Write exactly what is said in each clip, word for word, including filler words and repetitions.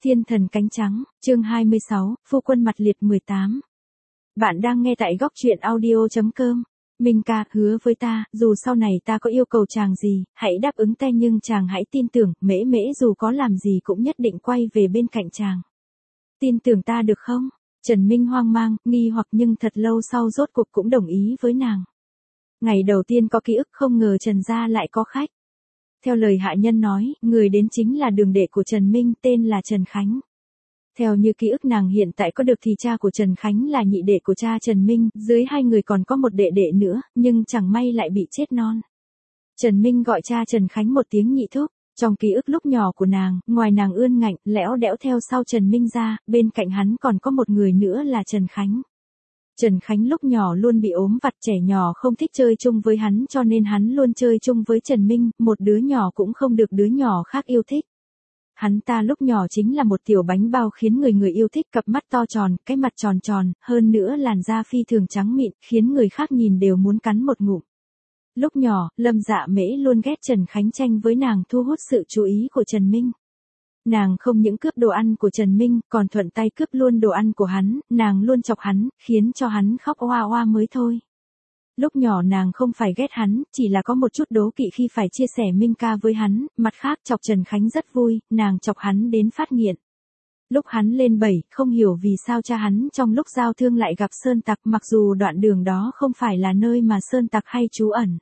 Thiên thần cánh trắng, chương hai mươi sáu, phu quân mặt liệt mười tám. Bạn đang nghe tại góc truyện audio chấm com. Minh ca, hứa với ta, dù sau này ta có yêu cầu chàng gì, hãy đáp ứng ta nhưng chàng hãy tin tưởng, mễ mễ dù có làm gì cũng nhất định quay về bên cạnh chàng. Tin tưởng ta được không? Trần Minh hoang mang, nghi hoặc nhưng thật lâu sau rốt cuộc cũng đồng ý với nàng. Ngày đầu tiên có ký ức không ngờ Trần gia lại có khách. Theo lời hạ nhân nói, người đến chính là đường đệ của Trần Minh tên là Trần Khánh. Theo như ký ức nàng hiện tại có được thì cha của Trần Khánh là nhị đệ của cha Trần Minh, dưới hai người còn có một đệ đệ nữa, nhưng chẳng may lại bị chết non. Trần Minh gọi cha Trần Khánh một tiếng nhị thúc. Trong ký ức lúc nhỏ của nàng, ngoài nàng ươn ngạnh, lẽo đẽo theo sau Trần Minh ra, bên cạnh hắn còn có một người nữa là Trần Khánh. Trần Khánh lúc nhỏ luôn bị ốm vặt, trẻ nhỏ không thích chơi chung với hắn cho nên hắn luôn chơi chung với Trần Minh, một đứa nhỏ cũng không được đứa nhỏ khác yêu thích. Hắn ta lúc nhỏ chính là một tiểu bánh bao khiến người người yêu thích, cặp mắt to tròn, cái mặt tròn tròn, hơn nữa làn da phi thường trắng mịn, khiến người khác nhìn đều muốn cắn một ngụm. Lúc nhỏ, Lâm Dạ Mễ luôn ghét Trần Khánh tranh với nàng thu hút sự chú ý của Trần Minh. Nàng không những cướp đồ ăn của Trần Minh, còn thuận tay cướp luôn đồ ăn của hắn, nàng luôn chọc hắn, khiến cho hắn khóc oa oa mới thôi. Lúc nhỏ nàng không phải ghét hắn, chỉ là có một chút đố kỵ khi phải chia sẻ Minh ca với hắn, mặt khác chọc Trần Khánh rất vui, nàng chọc hắn đến phát nghiện. Lúc hắn lên bảy, không hiểu vì sao cha hắn trong lúc giao thương lại gặp sơn tặc, mặc dù đoạn đường đó không phải là nơi mà sơn tặc hay trú ẩn.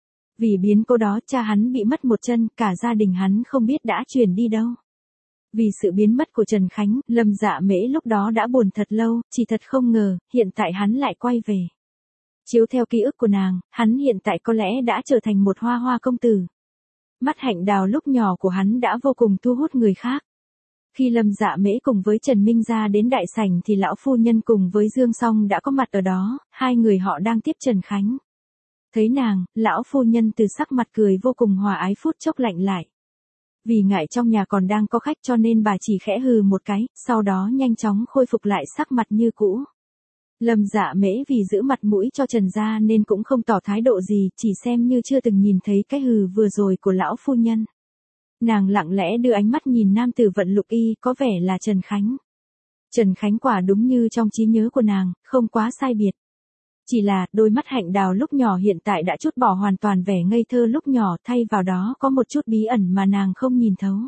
Vì biến cố đó cha hắn bị mất một chân, cả gia đình hắn không biết đã chuyển đi đâu. Vì sự biến mất của Trần Khánh, Lâm Dạ Mễ lúc đó đã buồn thật lâu, chỉ thật không ngờ, hiện tại hắn lại quay về. Chiếu theo ký ức của nàng, hắn hiện tại có lẽ đã trở thành một hoa hoa công tử. Mắt hạnh đào lúc nhỏ của hắn đã vô cùng thu hút người khác. Khi Lâm Dạ Mễ cùng với Trần Minh ra đến đại sảnh thì lão phu nhân cùng với Dương Song đã có mặt ở đó, hai người họ đang tiếp Trần Khánh. Thấy nàng, lão phu nhân từ sắc mặt cười vô cùng hòa ái phút chốc lạnh lại. Vì ngại trong nhà còn đang có khách cho nên bà chỉ khẽ hừ một cái, sau đó nhanh chóng khôi phục lại sắc mặt như cũ. Lâm Dạ Mễ vì giữ mặt mũi cho Trần gia nên cũng không tỏ thái độ gì, chỉ xem như chưa từng nhìn thấy cái hừ vừa rồi của lão phu nhân. Nàng lặng lẽ đưa ánh mắt nhìn nam tử vận lục y, có vẻ là Trần Khánh. Trần Khánh quả đúng như trong trí nhớ của nàng, không quá sai biệt. Chỉ là, đôi mắt hạnh đào lúc nhỏ hiện tại đã trút bỏ hoàn toàn vẻ ngây thơ lúc nhỏ, thay vào đó có một chút bí ẩn mà nàng không nhìn thấu.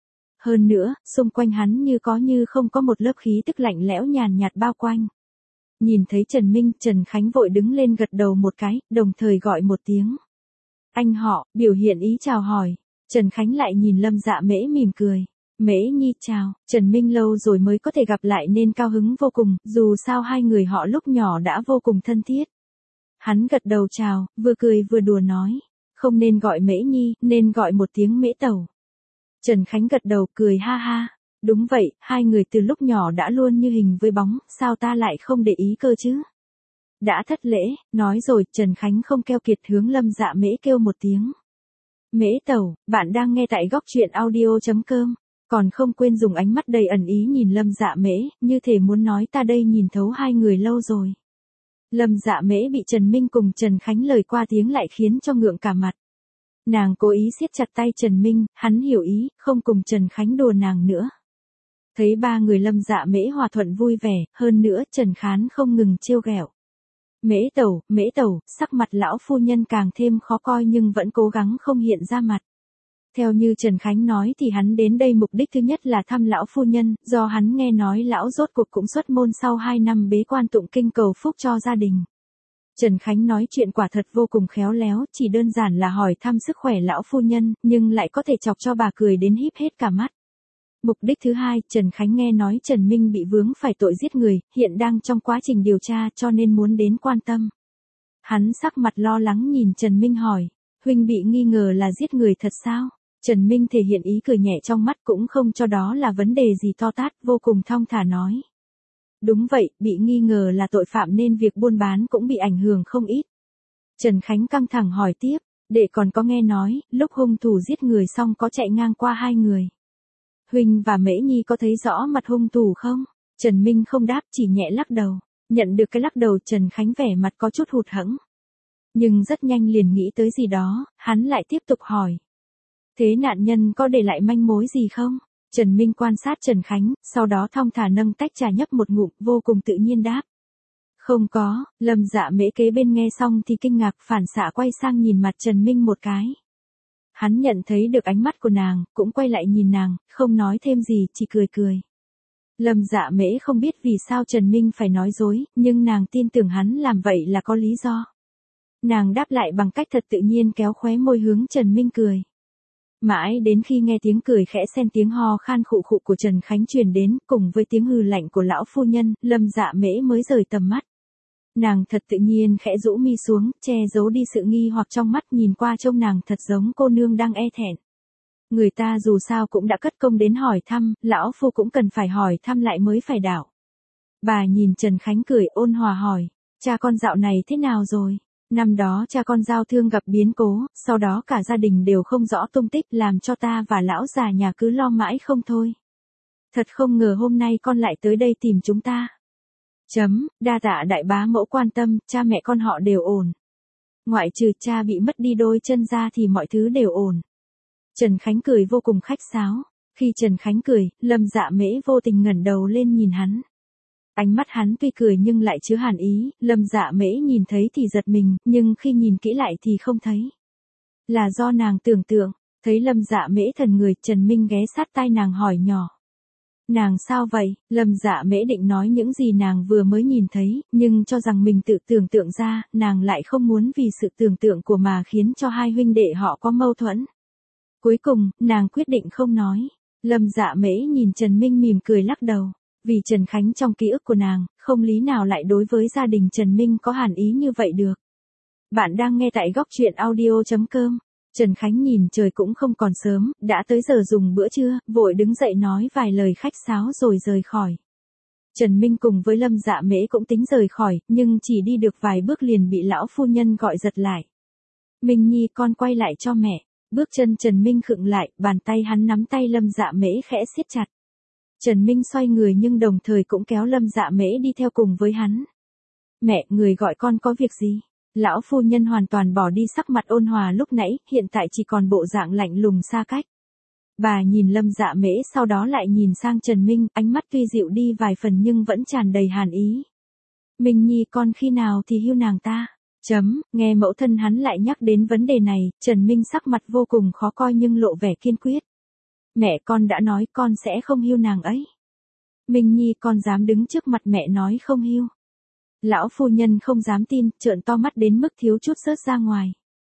Hơn nữa, xung quanh hắn như có như không có một lớp khí tức lạnh lẽo nhàn nhạt bao quanh. Nhìn thấy Trần Minh, Trần Khánh vội đứng lên gật đầu một cái, đồng thời gọi một tiếng. Anh họ, biểu hiện ý chào hỏi. Trần Khánh lại nhìn Lâm Dạ Mễ mỉm cười. Mễ nhi chào, Trần Minh lâu rồi mới có thể gặp lại nên cao hứng vô cùng, dù sao hai người họ lúc nhỏ đã vô cùng thân thiết. Hắn gật đầu chào, vừa cười vừa đùa nói, không nên gọi Mễ nhi, nên gọi một tiếng Mễ tẩu. Trần Khánh gật đầu cười ha ha, đúng vậy, hai người từ lúc nhỏ đã luôn như hình với bóng, sao ta lại không để ý cơ chứ? Đã thất lễ, nói rồi, Trần Khánh không keo kiệt hướng Lâm Dạ Mễ kêu một tiếng. Mễ tẩu, bạn đang nghe tại góc truyện audio chấm com. Còn không quên dùng ánh mắt đầy ẩn ý nhìn Lâm Dạ Mễ, như thể muốn nói ta đây nhìn thấu hai người lâu rồi. Lâm Dạ Mễ bị Trần Minh cùng Trần Khánh lời qua tiếng lại khiến cho ngượng cả mặt. Nàng cố ý siết chặt tay Trần Minh, hắn hiểu ý, không cùng Trần Khánh đùa nàng nữa. Thấy ba người Lâm Dạ Mễ hòa thuận vui vẻ, hơn nữa Trần Khán không ngừng trêu ghẹo. Mễ tẩu, Mễ tẩu, sắc mặt lão phu nhân càng thêm khó coi nhưng vẫn cố gắng không hiện ra mặt. Theo như Trần Khánh nói thì hắn đến đây mục đích thứ nhất là thăm lão phu nhân, do hắn nghe nói lão rốt cuộc cũng xuất môn sau hai năm bế quan tụng kinh cầu phúc cho gia đình. Trần Khánh nói chuyện quả thật vô cùng khéo léo, chỉ đơn giản là hỏi thăm sức khỏe lão phu nhân, nhưng lại có thể chọc cho bà cười đến híp hết cả mắt. Mục đích thứ hai, Trần Khánh nghe nói Trần Minh bị vướng phải tội giết người, hiện đang trong quá trình điều tra cho nên muốn đến quan tâm. Hắn sắc mặt lo lắng nhìn Trần Minh hỏi, huynh bị nghi ngờ là giết người thật sao? Trần Minh thể hiện ý cười nhẹ trong mắt cũng không cho đó là vấn đề gì to tát, vô cùng thong thả nói. Đúng vậy, bị nghi ngờ là tội phạm nên việc buôn bán cũng bị ảnh hưởng không ít. Trần Khánh căng thẳng hỏi tiếp, đệ còn có nghe nói, lúc hung thủ giết người xong có chạy ngang qua hai người. Huynh và Mễ Nhi có thấy rõ mặt hung thủ không? Trần Minh không đáp, chỉ nhẹ lắc đầu. Nhận được cái lắc đầu Trần Khánh vẻ mặt có chút hụt hẫng. Nhưng rất nhanh liền nghĩ tới gì đó, hắn lại tiếp tục hỏi. Thế nạn nhân có để lại manh mối gì không? Trần Minh quan sát Trần Khánh, sau đó thong thả nâng tách trà nhấp một ngụm, vô cùng tự nhiên đáp. Không có. Lâm Dạ Mễ kế bên nghe xong thì kinh ngạc phản xạ quay sang nhìn mặt Trần Minh một cái. Hắn nhận thấy được ánh mắt của nàng, cũng quay lại nhìn nàng, không nói thêm gì, chỉ cười cười. Lâm Dạ Mễ không biết vì sao Trần Minh phải nói dối, nhưng nàng tin tưởng hắn làm vậy là có lý do. Nàng đáp lại bằng cách thật tự nhiên kéo khóe môi hướng Trần Minh cười. Mãi đến khi nghe tiếng cười khẽ xen tiếng ho khan khụ khụ của Trần Khánh truyền đến, cùng với tiếng hừ lạnh của lão phu nhân, Lâm Dạ Mễ mới rời tầm mắt. Nàng thật tự nhiên khẽ rũ mi xuống, che giấu đi sự nghi hoặc trong mắt, nhìn qua trông nàng thật giống cô nương đang e thẹn. Người ta dù sao cũng đã cất công đến hỏi thăm, lão phu cũng cần phải hỏi thăm lại mới phải đảo. Bà nhìn Trần Khánh cười ôn hòa hỏi, cha con dạo này thế nào rồi? Năm đó cha con giao thương gặp biến cố, sau đó cả gia đình đều không rõ tung tích, làm cho ta và lão già nhà cứ lo mãi không thôi. Thật không ngờ hôm nay con lại tới đây tìm chúng ta. Chấm, đa tạ đại bá mẫu quan tâm, cha mẹ con họ đều ổn. Ngoại trừ cha bị mất đi đôi chân ra thì mọi thứ đều ổn. Trần Khánh cười vô cùng khách sáo. Khi Trần Khánh cười, Lâm Dạ Mễ vô tình ngẩng đầu lên nhìn hắn. Ánh mắt hắn tuy cười nhưng lại chứa hàn ý, Lâm Dạ Mễ nhìn thấy thì giật mình, nhưng khi nhìn kỹ lại thì không thấy. Là do nàng tưởng tượng, thấy Lâm Dạ Mễ thần người, Trần Minh ghé sát tai nàng hỏi nhỏ. Nàng sao vậy? Lâm Dạ Mễ định nói những gì nàng vừa mới nhìn thấy, nhưng cho rằng mình tự tưởng tượng ra, nàng lại không muốn vì sự tưởng tượng của mà khiến cho hai huynh đệ họ có mâu thuẫn. Cuối cùng, nàng quyết định không nói. Lâm Dạ Mễ nhìn Trần Minh mỉm cười lắc đầu. Vì Trần Khánh trong ký ức của nàng, không lý nào lại đối với gia đình Trần Minh có hàn ý như vậy được. Bạn đang nghe tại góc truyện audio chấm com. Trần Khánh nhìn trời cũng không còn sớm, đã tới giờ dùng bữa trưa, vội đứng dậy nói vài lời khách sáo rồi rời khỏi. Trần Minh cùng với Lâm Dạ Mễ cũng tính rời khỏi, nhưng chỉ đi được vài bước liền bị lão phu nhân gọi giật lại. Minh Nhi, con quay lại cho mẹ. Bước chân Trần Minh khựng lại, bàn tay hắn nắm tay Lâm Dạ Mễ khẽ siết chặt. Trần Minh xoay người nhưng đồng thời cũng kéo Lâm Dạ Mễ đi theo cùng với hắn. Mẹ, người gọi con có việc gì? Lão phu nhân hoàn toàn bỏ đi sắc mặt ôn hòa lúc nãy, hiện tại chỉ còn bộ dạng lạnh lùng xa cách. Bà nhìn Lâm Dạ Mễ sau đó lại nhìn sang Trần Minh, ánh mắt tuy dịu đi vài phần nhưng vẫn tràn đầy hàn ý. Minh Nhi, con khi nào thì hưu nàng ta? Chấm, nghe mẫu thân hắn lại nhắc đến vấn đề này, Trần Minh sắc mặt vô cùng khó coi nhưng lộ vẻ kiên quyết. Mẹ, con đã nói con sẽ không hưu nàng ấy. Minh Nhi, con dám đứng trước mặt mẹ nói không hưu. Lão phu nhân không dám tin, trợn to mắt đến mức thiếu chút rớt ra ngoài.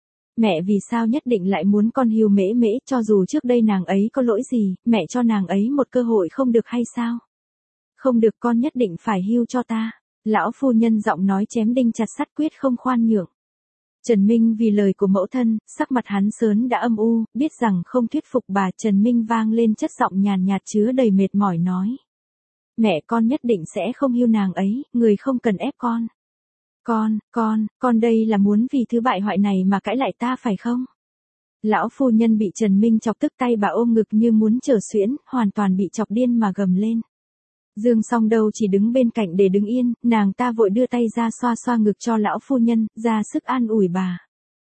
Mẹ vì sao nhất định lại muốn con hưu Mễ Mễ, cho dù trước đây nàng ấy có lỗi gì, mẹ cho nàng ấy một cơ hội không được hay sao? Không được, con nhất định phải hưu cho ta. Lão phu nhân giọng nói chém đinh chặt sắt, quyết không khoan nhượng. Trần Minh vì lời của mẫu thân, sắc mặt hắn sớm đã âm u, biết rằng không thuyết phục bà, Trần Minh vang lên chất giọng nhàn nhạt chứa đầy mệt mỏi nói. Mẹ, con nhất định sẽ không hưu nàng ấy, người không cần ép con. Con, con, con đây là muốn vì thứ bại hoại này mà cãi lại ta phải không? Lão phu nhân bị Trần Minh chọc tức, tay bà ôm ngực như muốn trở xuyễn, hoàn toàn bị chọc điên mà gầm lên. Dương Song đâu chỉ đứng bên cạnh để đứng yên, nàng ta vội đưa tay ra xoa xoa ngực cho lão phu nhân, ra sức an ủi bà.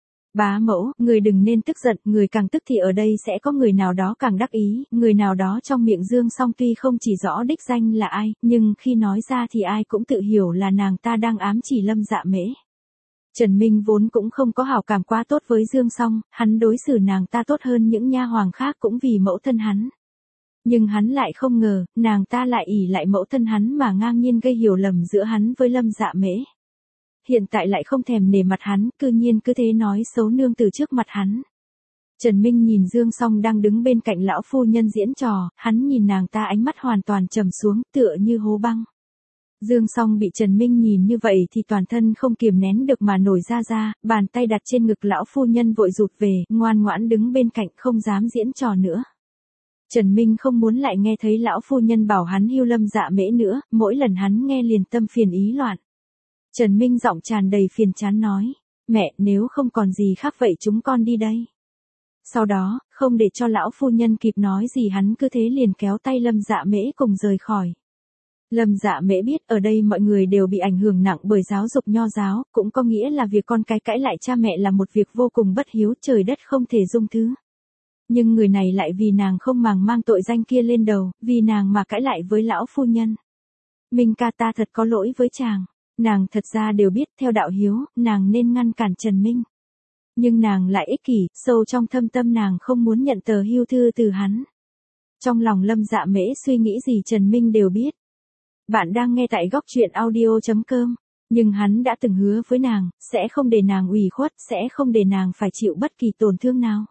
Bá mẫu, người đừng nên tức giận, người càng tức thì ở đây sẽ có người nào đó càng đắc ý, người nào đó trong miệng Dương Song tuy không chỉ rõ đích danh là ai, nhưng khi nói ra thì ai cũng tự hiểu là nàng ta đang ám chỉ Lâm Dạ Mễ. Trần Minh vốn cũng không có hảo cảm quá tốt với Dương Song, hắn đối xử nàng ta tốt hơn những nha hoàng khác cũng vì mẫu thân hắn. Nhưng hắn lại không ngờ, nàng ta lại ỷ lại mẫu thân hắn mà ngang nhiên gây hiểu lầm giữa hắn với Lâm Dạ Mễ. Hiện tại lại không thèm nể mặt hắn, cư nhiên cứ thế nói xấu nương từ trước mặt hắn. Trần Minh nhìn Dương Song đang đứng bên cạnh lão phu nhân diễn trò, hắn nhìn nàng ta ánh mắt hoàn toàn trầm xuống, tựa như hố băng. Dương Song bị Trần Minh nhìn như vậy thì toàn thân không kiềm nén được mà nổi ra ra, bàn tay đặt trên ngực lão phu nhân vội rụt về, ngoan ngoãn đứng bên cạnh không dám diễn trò nữa. Trần Minh không muốn lại nghe thấy lão phu nhân bảo hắn hưu Lâm Dạ Mễ nữa, mỗi lần hắn nghe liền tâm phiền ý loạn. Trần Minh giọng tràn đầy phiền chán nói, mẹ, nếu không còn gì khác vậy chúng con đi đây. Sau đó, không để cho lão phu nhân kịp nói gì hắn cứ thế liền kéo tay Lâm Dạ Mễ cùng rời khỏi. Lâm Dạ Mễ biết ở đây mọi người đều bị ảnh hưởng nặng bởi giáo dục nho giáo, cũng có nghĩa là việc con cái cãi lại cha mẹ là một việc vô cùng bất hiếu, trời đất không thể dung thứ. Nhưng người này lại vì nàng không màng mang tội danh kia lên đầu, vì nàng mà cãi lại với lão phu nhân. Minh ca ta thật có lỗi với chàng. Nàng thật ra đều biết theo đạo hiếu, nàng nên ngăn cản Trần Minh. Nhưng nàng lại ích kỷ, sâu trong thâm tâm nàng không muốn nhận tờ hưu thư từ hắn. Trong lòng Lâm Dạ Mễ suy nghĩ gì Trần Minh đều biết. Bạn đang nghe tại góc truyện audio.com. Nhưng hắn đã từng hứa với nàng, sẽ không để nàng ủy khuất, sẽ không để nàng phải chịu bất kỳ tổn thương nào.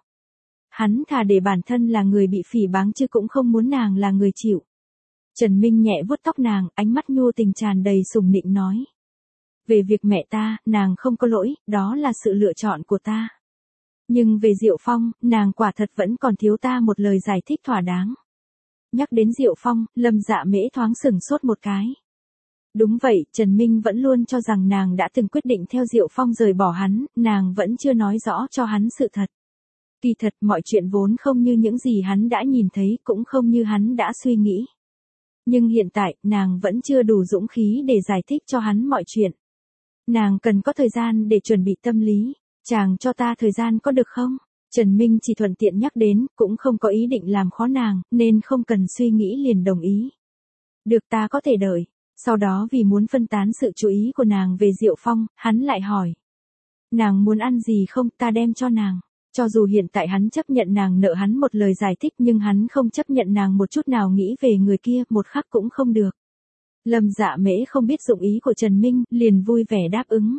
Hắn thà để bản thân là người bị phỉ báng chứ cũng không muốn nàng là người chịu. Trần Minh nhẹ vuốt tóc nàng, ánh mắt nhu tình tràn đầy sủng nịnh nói. Về việc mẹ ta, nàng không có lỗi, đó là sự lựa chọn của ta. Nhưng về Diệu Phong, nàng quả thật vẫn còn thiếu ta một lời giải thích thỏa đáng. Nhắc đến Diệu Phong, Lâm Dạ Mễ thoáng sửng sốt một cái. Đúng vậy, Trần Minh vẫn luôn cho rằng nàng đã từng quyết định theo Diệu Phong rời bỏ hắn, nàng vẫn chưa nói rõ cho hắn sự thật. Kỳ thật mọi chuyện vốn không như những gì hắn đã nhìn thấy, cũng không như hắn đã suy nghĩ. Nhưng hiện tại, nàng vẫn chưa đủ dũng khí để giải thích cho hắn mọi chuyện. Nàng cần có thời gian để chuẩn bị tâm lý. Chàng cho ta thời gian có được không? Trần Minh chỉ thuận tiện nhắc đến, cũng không có ý định làm khó nàng, nên không cần suy nghĩ liền đồng ý. Được, ta có thể đợi. Sau đó vì muốn phân tán sự chú ý của nàng về Diệu Phong, hắn lại hỏi. Nàng muốn ăn gì không, ta đem cho nàng. Cho dù hiện tại hắn chấp nhận nàng nợ hắn một lời giải thích nhưng hắn không chấp nhận nàng một chút nào nghĩ về người kia, một khắc cũng không được. Lâm Dạ Mễ không biết dụng ý của Trần Minh, liền vui vẻ đáp ứng.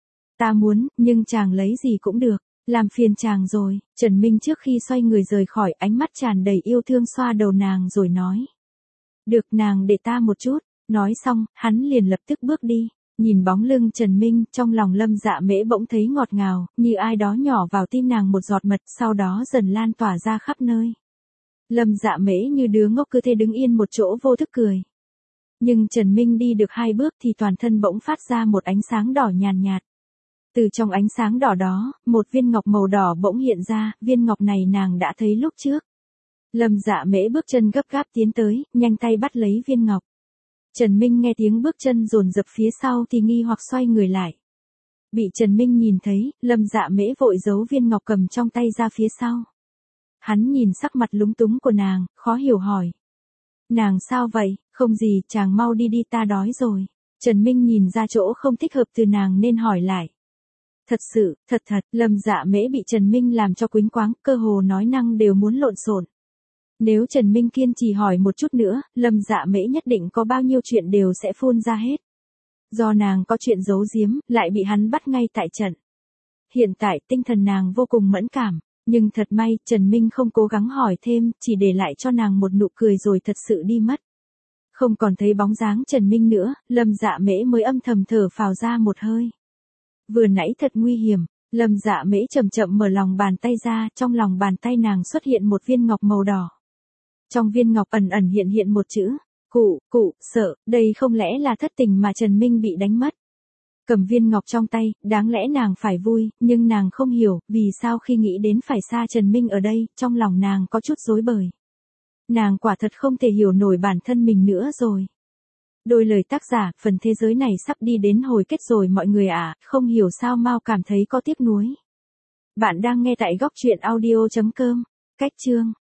Ta muốn, nhưng chàng lấy gì cũng được, làm phiền chàng rồi. Trần Minh trước khi xoay người rời khỏi, ánh mắt tràn đầy yêu thương xoa đầu nàng rồi nói. Được, nàng để ta một chút. Nói xong, hắn liền lập tức bước đi. Nhìn bóng lưng Trần Minh, trong lòng Lâm Dạ Mễ bỗng thấy ngọt ngào, như ai đó nhỏ vào tim nàng một giọt mật, sau đó dần lan tỏa ra khắp nơi. Lâm Dạ Mễ như đứa ngốc cứ thế đứng yên một chỗ vô thức cười. Nhưng Trần Minh đi được hai bước thì toàn thân bỗng phát ra một ánh sáng đỏ nhàn nhạt. Từ trong ánh sáng đỏ đó, một viên ngọc màu đỏ bỗng hiện ra, viên ngọc này nàng đã thấy lúc trước. Lâm Dạ Mễ bước chân gấp gáp tiến tới, nhanh tay bắt lấy viên ngọc. Trần Minh nghe tiếng bước chân dồn dập phía sau thì nghi hoặc xoay người lại. Bị Trần Minh nhìn thấy, Lâm Dạ Mễ vội giấu viên ngọc cầm trong tay ra phía sau. Hắn nhìn sắc mặt lúng túng của nàng, khó hiểu hỏi. Nàng sao vậy? Không gì, chàng mau đi đi, ta đói rồi. Trần Minh nhìn ra chỗ không thích hợp từ nàng nên hỏi lại. Thật sự, thật thật, Lâm Dạ Mễ bị Trần Minh làm cho quýnh quáng, cơ hồ nói năng đều muốn lộn xộn. Nếu Trần Minh kiên trì hỏi một chút nữa, Lâm Dạ Mễ nhất định có bao nhiêu chuyện đều sẽ phun ra hết. Do nàng có chuyện giấu giếm, lại bị hắn bắt ngay tại trận. Hiện tại tinh thần nàng vô cùng mẫn cảm, nhưng thật may Trần Minh không cố gắng hỏi thêm, chỉ để lại cho nàng một nụ cười rồi thật sự đi mất. Không còn thấy bóng dáng Trần Minh nữa, Lâm Dạ Mễ mới âm thầm thở phào ra một hơi. Vừa nãy thật nguy hiểm. Lâm Dạ Mễ chậm chậm mở lòng bàn tay ra, trong lòng bàn tay nàng xuất hiện một viên ngọc màu đỏ. Trong viên ngọc ẩn ẩn hiện hiện một chữ, cụ, cụ, sợ, đây không lẽ là thất tình mà Trần Minh bị đánh mất. Cầm viên ngọc trong tay, đáng lẽ nàng phải vui, nhưng nàng không hiểu, vì sao khi nghĩ đến phải xa Trần Minh ở đây, trong lòng nàng có chút rối bời. Nàng quả thật không thể hiểu nổi bản thân mình nữa rồi. Đôi lời tác giả, phần thế giới này sắp đi đến hồi kết rồi mọi người ạ, à, không hiểu sao Mao cảm thấy có tiếc nuối. Bạn đang nghe tại góc truyện audio chấm com, cách chương.